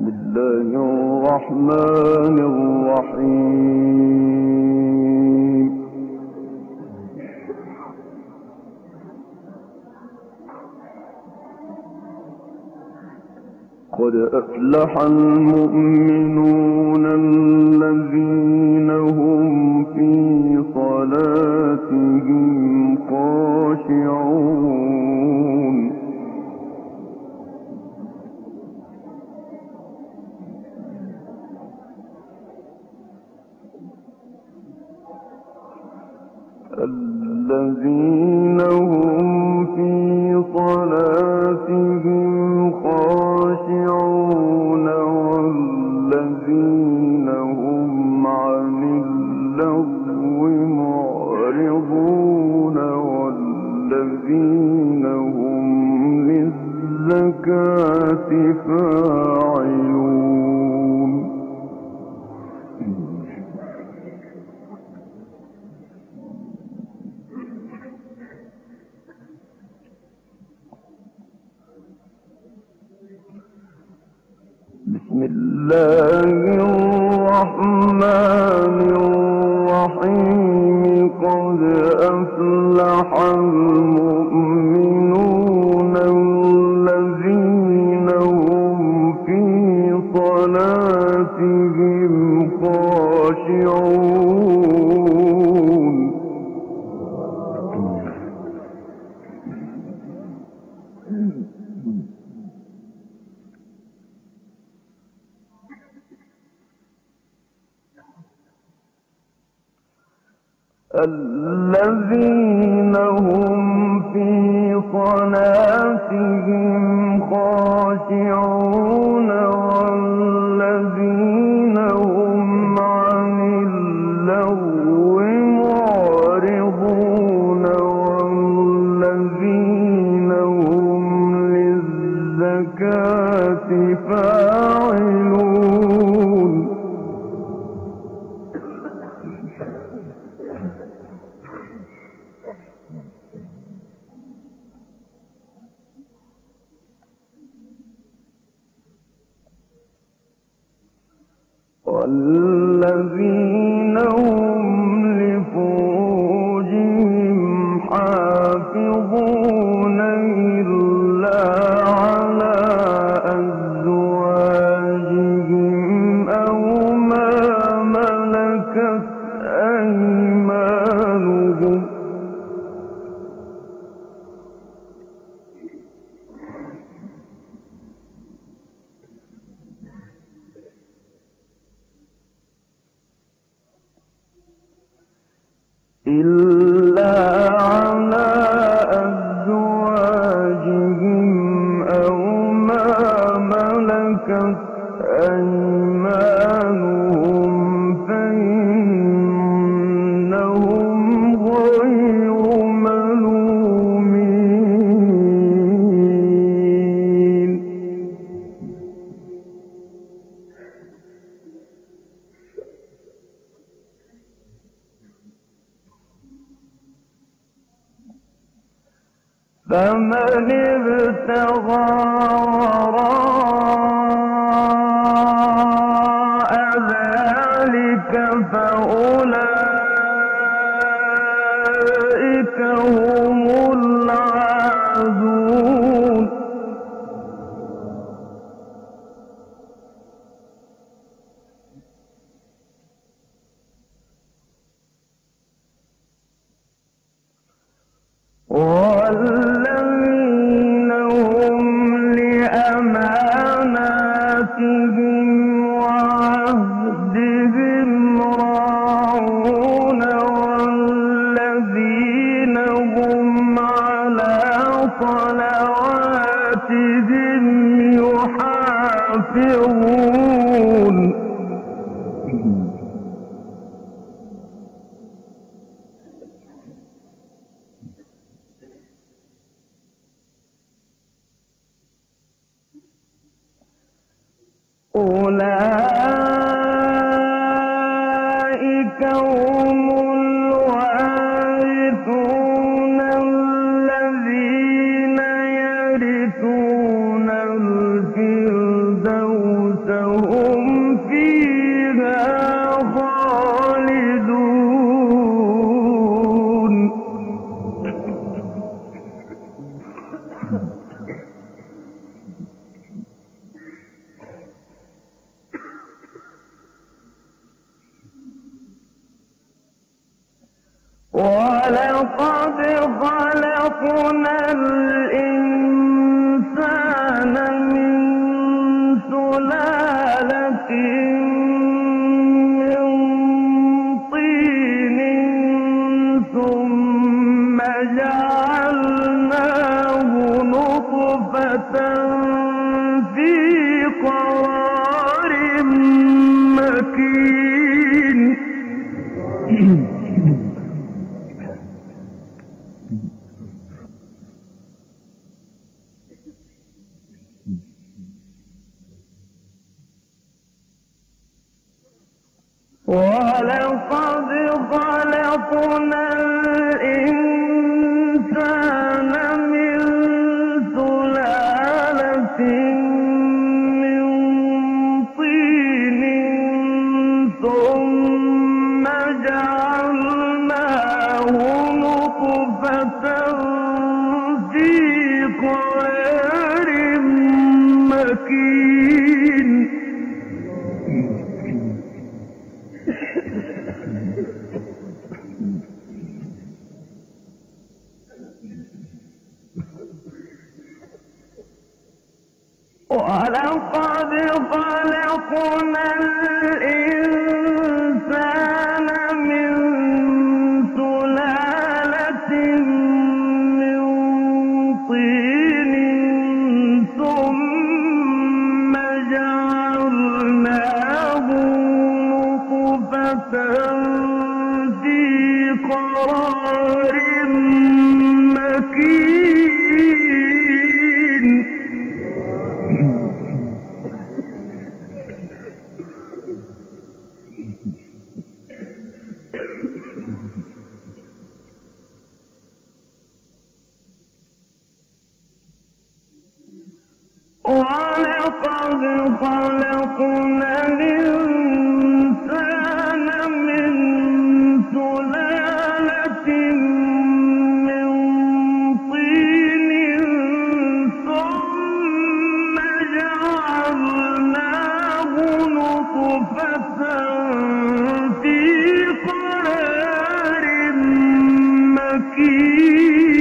الرحمن الرحيم. قد أفلح المؤمنون الذين هم في صلاتهم خاشعون. الذين هم في صلاتهم خاشعون والذين هم عن اللغو معرضون والذين هم للزكاة فاعلون. بسم الله الرحمن الرحيم. قد أفلح المؤمنون الذين هم في صلاتهم خاشعون. الذين هم في صلاتهم خاشعون والذين هم عن اللغو معرضون والذين هم للزكاة فاعلون. والذين هم لفروجهم حافظون إلا على أزواجهم أو ما ملكت أيمانهم إلا على أزواجهم أو ما ملكت أيمانهم فإنهم غير ملومين. فمن ابتغى وراء ذلك فأولئك هم العادون. والذين هم لأماناتهم وعهدهم راعون والذين هم على صلواتهم يحافظون. أولئك هم الوارثون الذين يرثون الفردوس في قرار مكين ولقد خلقنا الإنسان من سلالة من طين ثم جعلناه نطفة في قرار مكين ولقد خلقنا الإنسان من سلالة من طين ثم جعلناه نطفة في قرار مكين ولقد خلقنا الإنسان من سلالة من طين ثم جعلناه نطفة في قرار مكين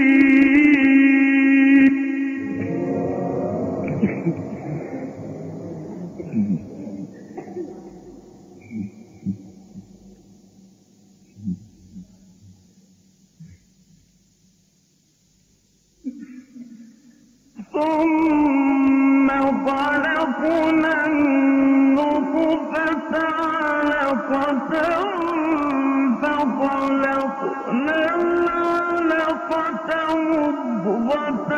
ثم خلقنا النطفة علقة فخلقنا العلقة مضغة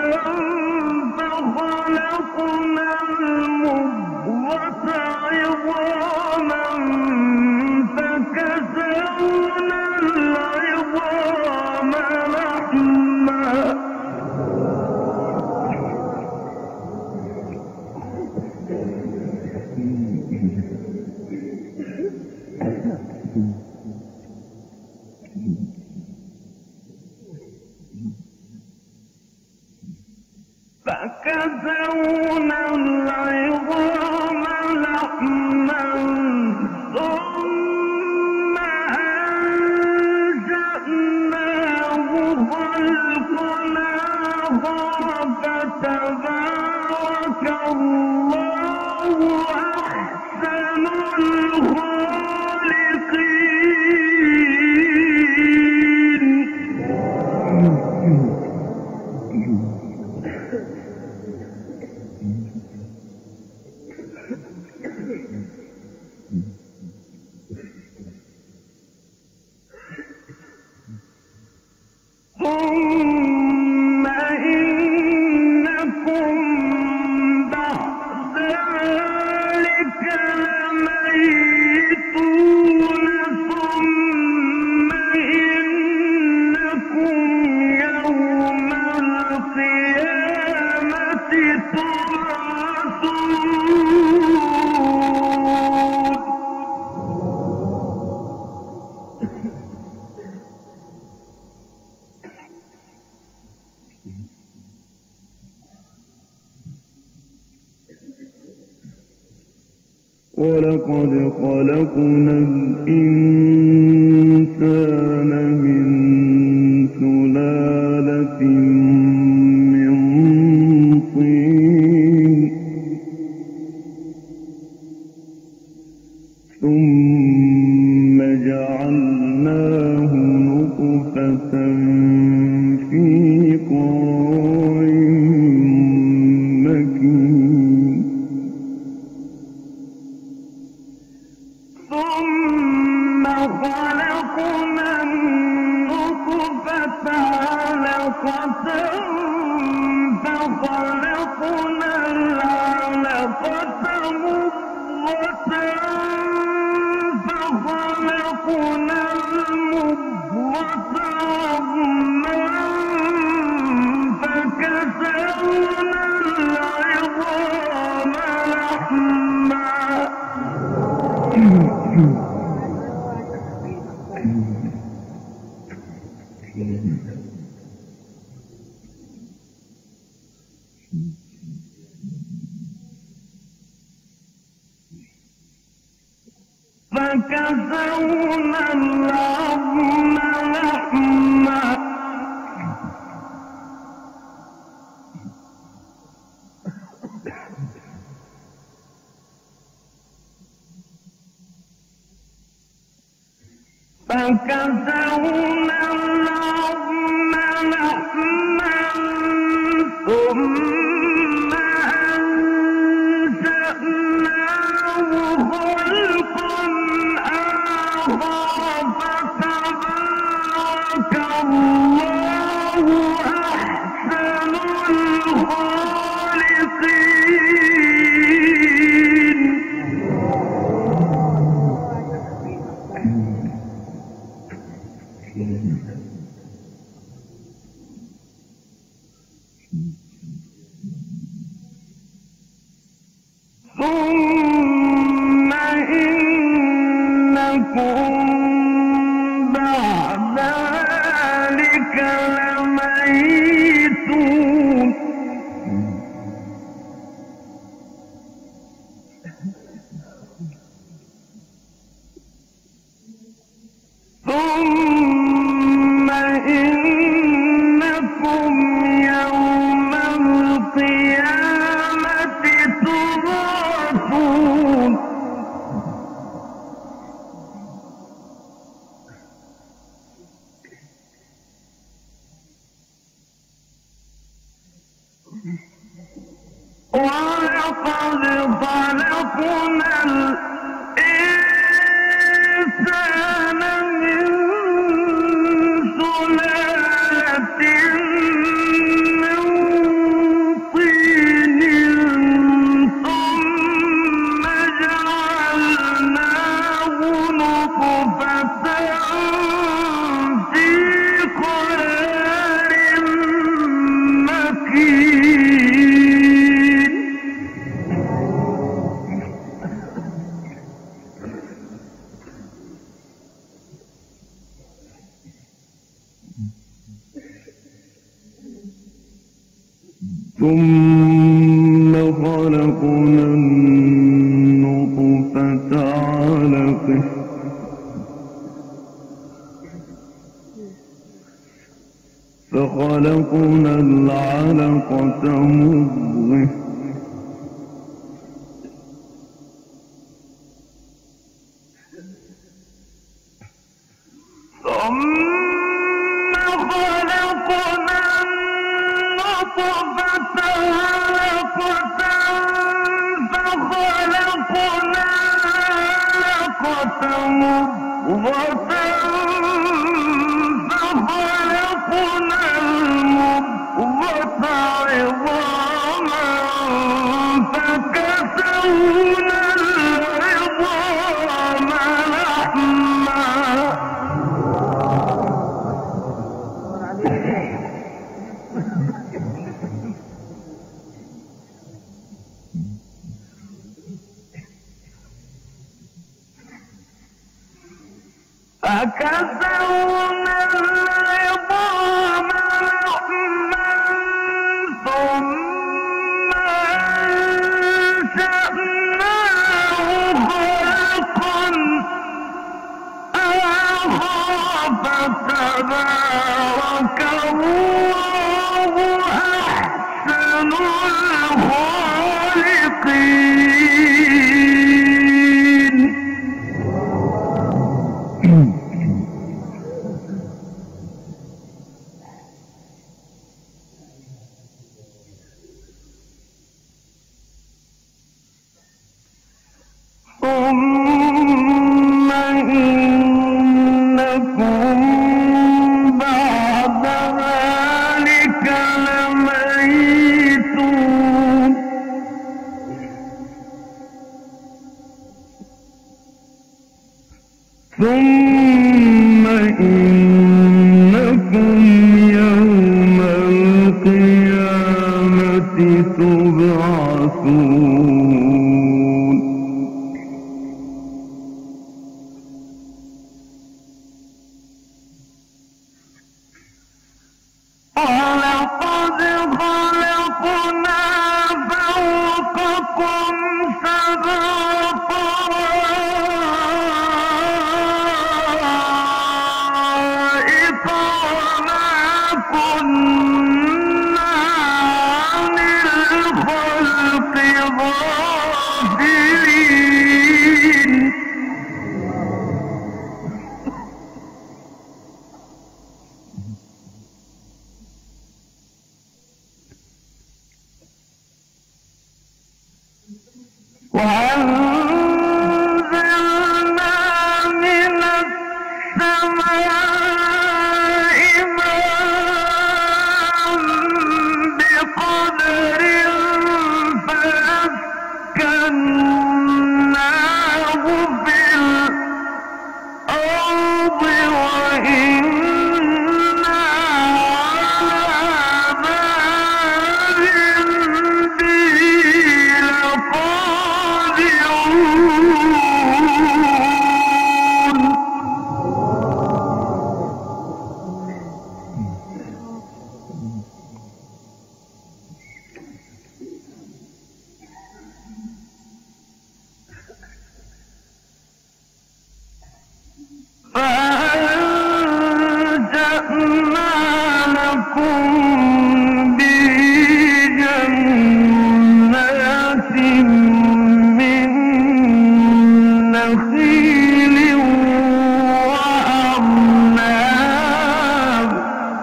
فخلقنا المضغة عظاما فكسونا العظام لحما فكسونا العظام لحما ثم أنشأناه خلقا آخر فتبارك الله أحسن الخالقين ثم إنكم بعد ذلك لميتون ثم إنكم يوم القيامة تبعثون ولقد خلقنا الإنسان من سلالة من طين ثم جعلناه نطفة في قرار فكسونا العظم لحما ثم أنشأناه خلقا آخر فتبارك الله أحسن الخالقين. ثم إنكم بعد ذلك لميتون. ثم إنكم يوم القيامة تبعثون. ولقد خلقنا الإنسان من سلالة من طين ثم جعلناه نطفة في قرار مكين. ثم خلقنا النطفة علقة فخلقنا العلقة مضغة ثم خلقنا النطفة علقة فخلقنا علقة مضغة فخلقنا المضغة عظاما فكسونا العظام لحما فكسونا العظام لحما ثم أنشأناه خلقا آخر فتبارك الله أحسن الخالقين. ثم إنكم بعد ذلك لميتون. ثم إنكم يوم القيامة تبعثون. ولقد خلقنا فوقكم سبع طرائق وأنزلنا من السماء ماء بقدر فأسكناه في الأرض وإنا على ذهاب به لقادرون. فأنشأنا لكم به جنات من نخيل وأعناب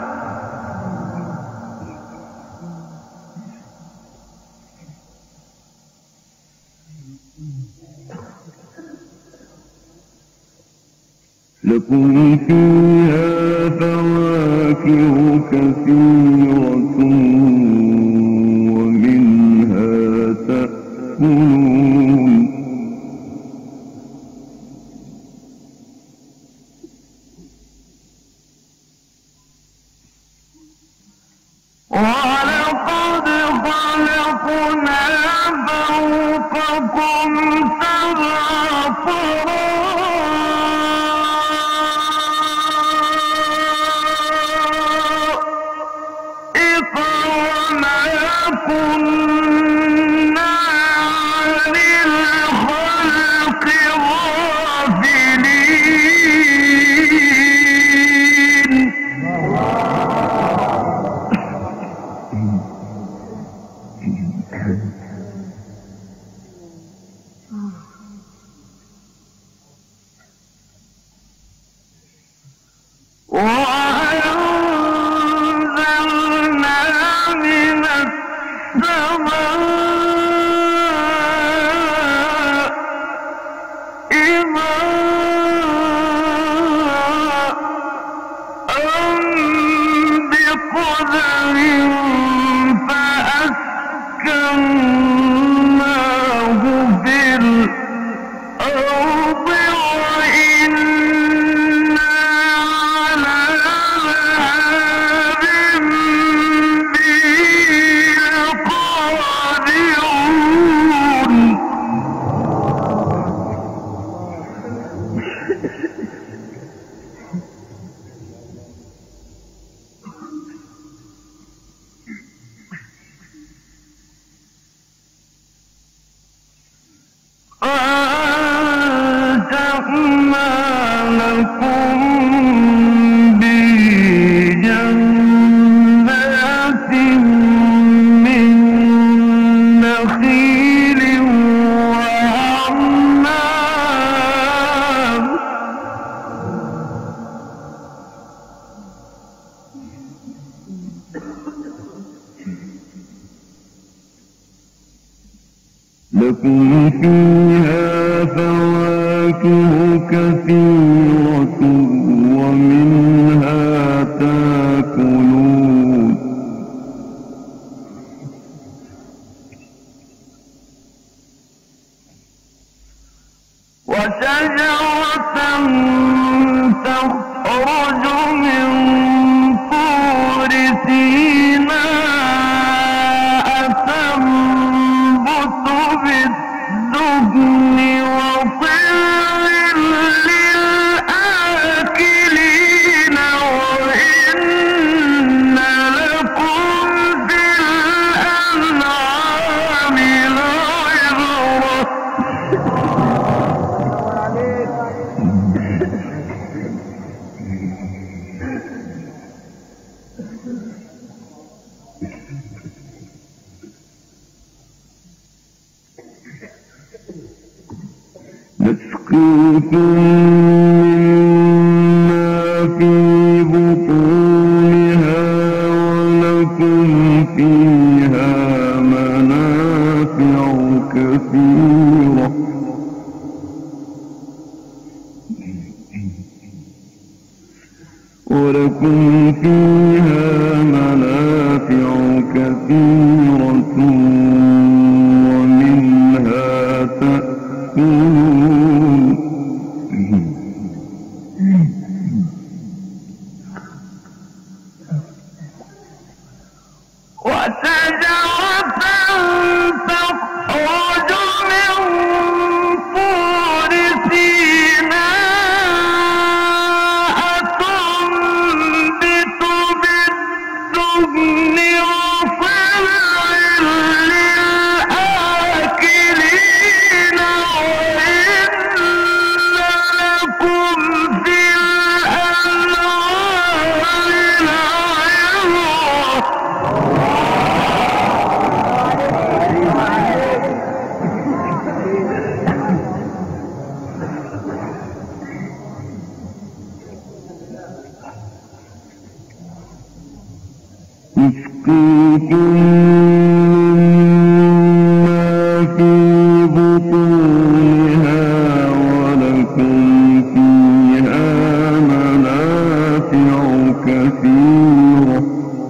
لكم فيها فواكه كثيرة ومنها تأكلون. ولقد خلقنا فوقكم سبع طرائق وما كنا عن الخلق غافلين. وأنزلنا من السماء ماء بقدر فأسكناه في الأرض وإنا على ذهاب به لقادرون. فأنشأنا لكم به جنات من نخيل وأعناب لكم فيها فواكه كثيرة ومنها تأكلون. وشجرة تخرج من طور سيناء تنبت بالدهن وطير للآكلين وإن لكم في الأنعام لعبرة. نسقيكم مما في بطونها ولكم فيها منافع كثيرة ولكم فيها منافع كثيرة ومنها تأكلون وشجرة تخرج من طور سيناء تنبت بالدهن وصلع للآكلين وإن لكم في الأنعام لعبرة يسقيكم مما في بطونها ولكم فيها منافع كثيرة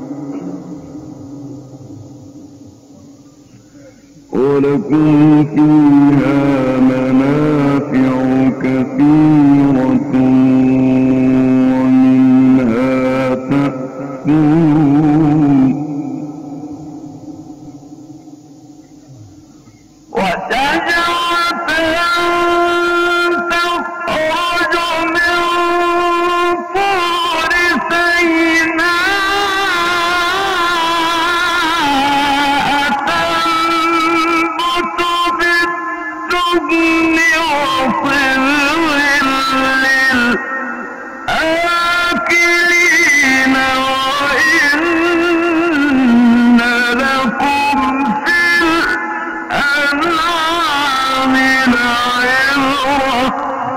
ومنها تأكلون وشجرة تخرج من طور سيناء تنبت بالدهن وصلع للآكلين وإن لكم في الأنعام لعبرة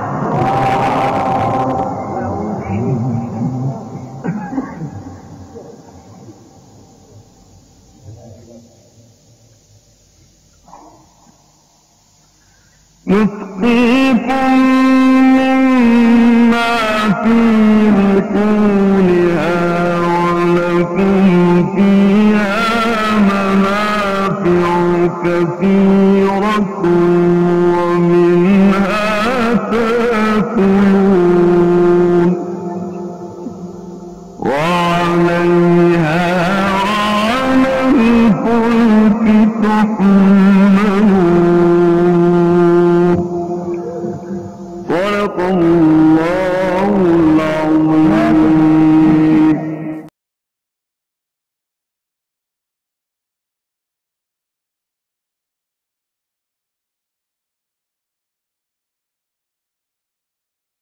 نسقيكم مما في بطونها ولكم فيها منافع كثيرة ومنها تأكلون وعليها وعلى الفلك تحملون صدق الله